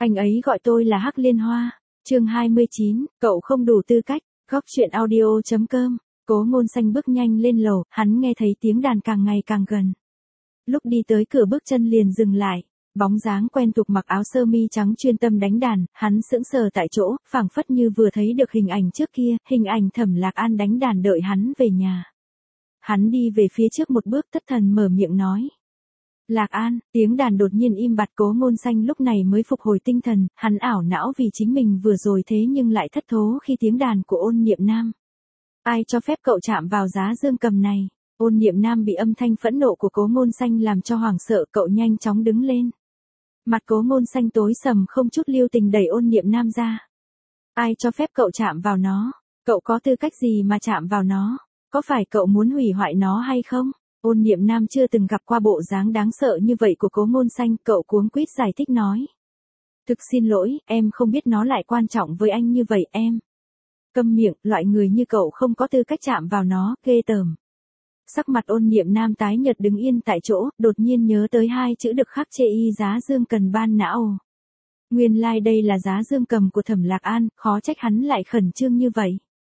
Anh ấy gọi tôi là Hắc Liên Hoa. Chương 29, cậu không đủ tư cách. Góc chuyện audio.com. Cố Ngôn Xanh bước nhanh lên lầu, hắn nghe thấy tiếng đàn càng ngày càng gần. Lúc đi tới cửa bước chân liền dừng lại. Bóng dáng quen thuộc mặc áo sơ mi trắng chuyên tâm đánh đàn, hắn sững sờ tại chỗ, phảng phất như vừa thấy được hình ảnh trước kia, hình ảnh Thẩm Lạc An đánh đàn đợi hắn về nhà. Hắn đi về phía trước một bước thất thần mở miệng nói. Lạc An, tiếng đàn đột nhiên im bặt. Cố Ngôn Xanh lúc này mới phục hồi tinh thần, hắn ảo não vì chính mình vừa rồi thế nhưng lại thất thố khi tiếng đàn của Ôn Niệm Nam. Ai cho phép cậu chạm vào giá dương cầm này? Ôn Niệm Nam bị âm thanh phẫn nộ của Cố Ngôn Xanh làm cho hoảng sợ, cậu nhanh chóng đứng lên. Mặt Cố Ngôn Xanh tối sầm không chút lưu tình đẩy Ôn Niệm Nam ra. Ai cho phép cậu chạm vào nó? Cậu có tư cách gì mà chạm vào nó? Có phải cậu muốn hủy hoại nó hay không? Ôn Niệm Nam chưa từng gặp qua bộ dáng đáng sợ như vậy của Cố Ngôn Xanh, cậu cuống quýt giải thích nói. Thực xin lỗi, em không biết nó lại quan trọng với anh như vậy em. Câm miệng, loại người như cậu không có tư cách chạm vào nó, ghê tởm. Sắc mặt Ôn Niệm Nam tái nhợt đứng yên tại chỗ, đột nhiên nhớ tới hai chữ được khắc chê y giá dương cần ban não. Nguyên lai đây là giá dương cầm của Thẩm Lạc An, khó trách hắn lại khẩn trương như vậy.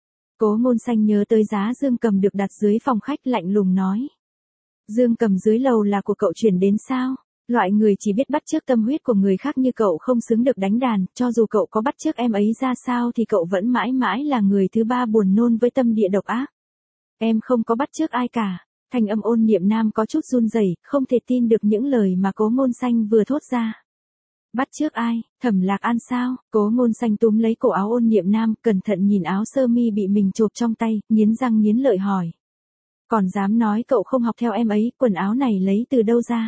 Cố Ngôn Xanh nhớ tới giá dương cầm được đặt dưới phòng khách lạnh lùng nói. Dương cầm dưới lầu là của cậu chuyển đến sao? Loại người chỉ biết bắt chước tâm huyết của người khác như cậu không xứng được đánh đàn, cho dù cậu có bắt chước em ấy ra sao thì cậu vẫn mãi mãi là người thứ ba buồn nôn với tâm địa độc ác. Em không có bắt chước ai cả. Thanh âm Ôn Niệm Nam có chút run rẩy, không thể tin được những lời mà Cố Ngôn Xanh vừa thốt ra. Bắt chước ai? Thẩm Lạc An sao? Cố Ngôn Xanh túm lấy cổ áo Ôn Niệm Nam, cẩn thận nhìn áo sơ mi bị mình chộp trong tay, nghiến răng nghiến lợi hỏi. Còn dám nói cậu không học theo em ấy, quần áo này lấy từ đâu ra?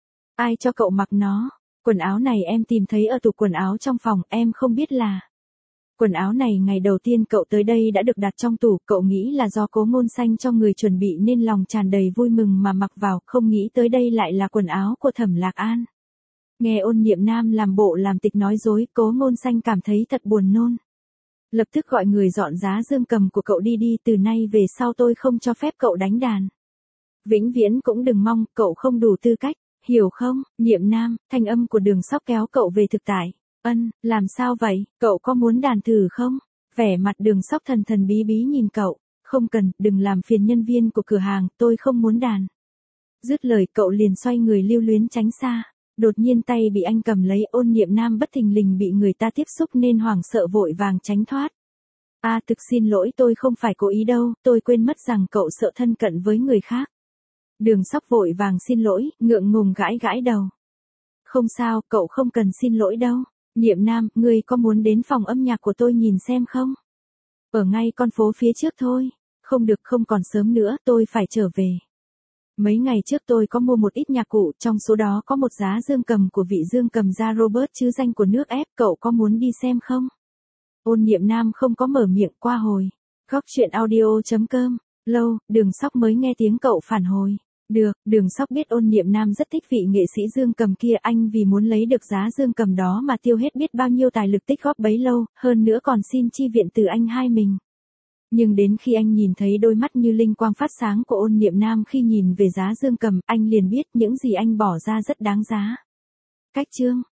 Ai cho cậu mặc nó? Quần áo này em tìm thấy ở tủ quần áo trong phòng, em không biết là. Quần áo này ngày đầu tiên cậu tới đây đã được đặt trong tủ, cậu nghĩ là do Cố Ngôn Xanh cho người chuẩn bị nên lòng tràn đầy vui mừng mà mặc vào, không nghĩ tới đây lại là quần áo của Thẩm Lạc An. Nghe Ôn Niệm Nam làm bộ làm tịch nói dối, Cố Ngôn Xanh cảm thấy thật buồn nôn. Lập tức gọi người dọn giá dương cầm của cậu đi đi, từ nay về sau tôi không cho phép cậu đánh đàn. Vĩnh viễn cũng đừng mong, cậu không đủ tư cách, hiểu không? Niệm Nam, thanh âm của Đường Sóc kéo cậu về thực tại. Làm sao vậy, cậu có muốn đàn thử không? Vẻ mặt Đường Sóc thần thần bí bí nhìn cậu. Không cần, đừng làm phiền nhân viên của cửa hàng, tôi không muốn đàn. Dứt lời cậu liền xoay người lưu luyến tránh xa. Đột nhiên tay bị anh cầm lấy, Ôn Niệm Nam bất thình lình bị người ta tiếp xúc nên hoảng sợ vội vàng tránh thoát. Thực xin lỗi, tôi không phải cố ý đâu, tôi quên mất rằng cậu sợ thân cận với người khác. Đường Sóc vội vàng xin lỗi, ngượng ngùng gãi gãi đầu. Không sao, cậu không cần xin lỗi đâu. Niệm Nam, ngươi có muốn đến phòng âm nhạc của tôi nhìn xem không? Ở ngay con phố phía trước thôi. Không được, không còn sớm nữa, tôi phải trở về. Mấy ngày trước tôi có mua một ít nhạc cụ, trong số đó có một giá dương cầm của vị dương cầm gia Robert chứ danh của nước ép, cậu có muốn đi xem không? Ôn Niệm Nam không có mở miệng. Qua hồi. Góc chuyện audio.com. Lâu, Đường Sóc mới nghe tiếng cậu phản hồi. Được, Đường Sóc biết Ôn Niệm Nam rất thích vị nghệ sĩ dương cầm kia, anh vì muốn lấy được giá dương cầm đó mà tiêu hết biết bao nhiêu tài lực tích góp bấy lâu, hơn nữa còn xin chi viện từ anh hai mình. Nhưng đến khi anh nhìn thấy đôi mắt như linh quang phát sáng của Ôn Niệm Nam khi nhìn về giá dương cầm, anh liền biết những gì anh bỏ ra rất đáng giá. Cách chương.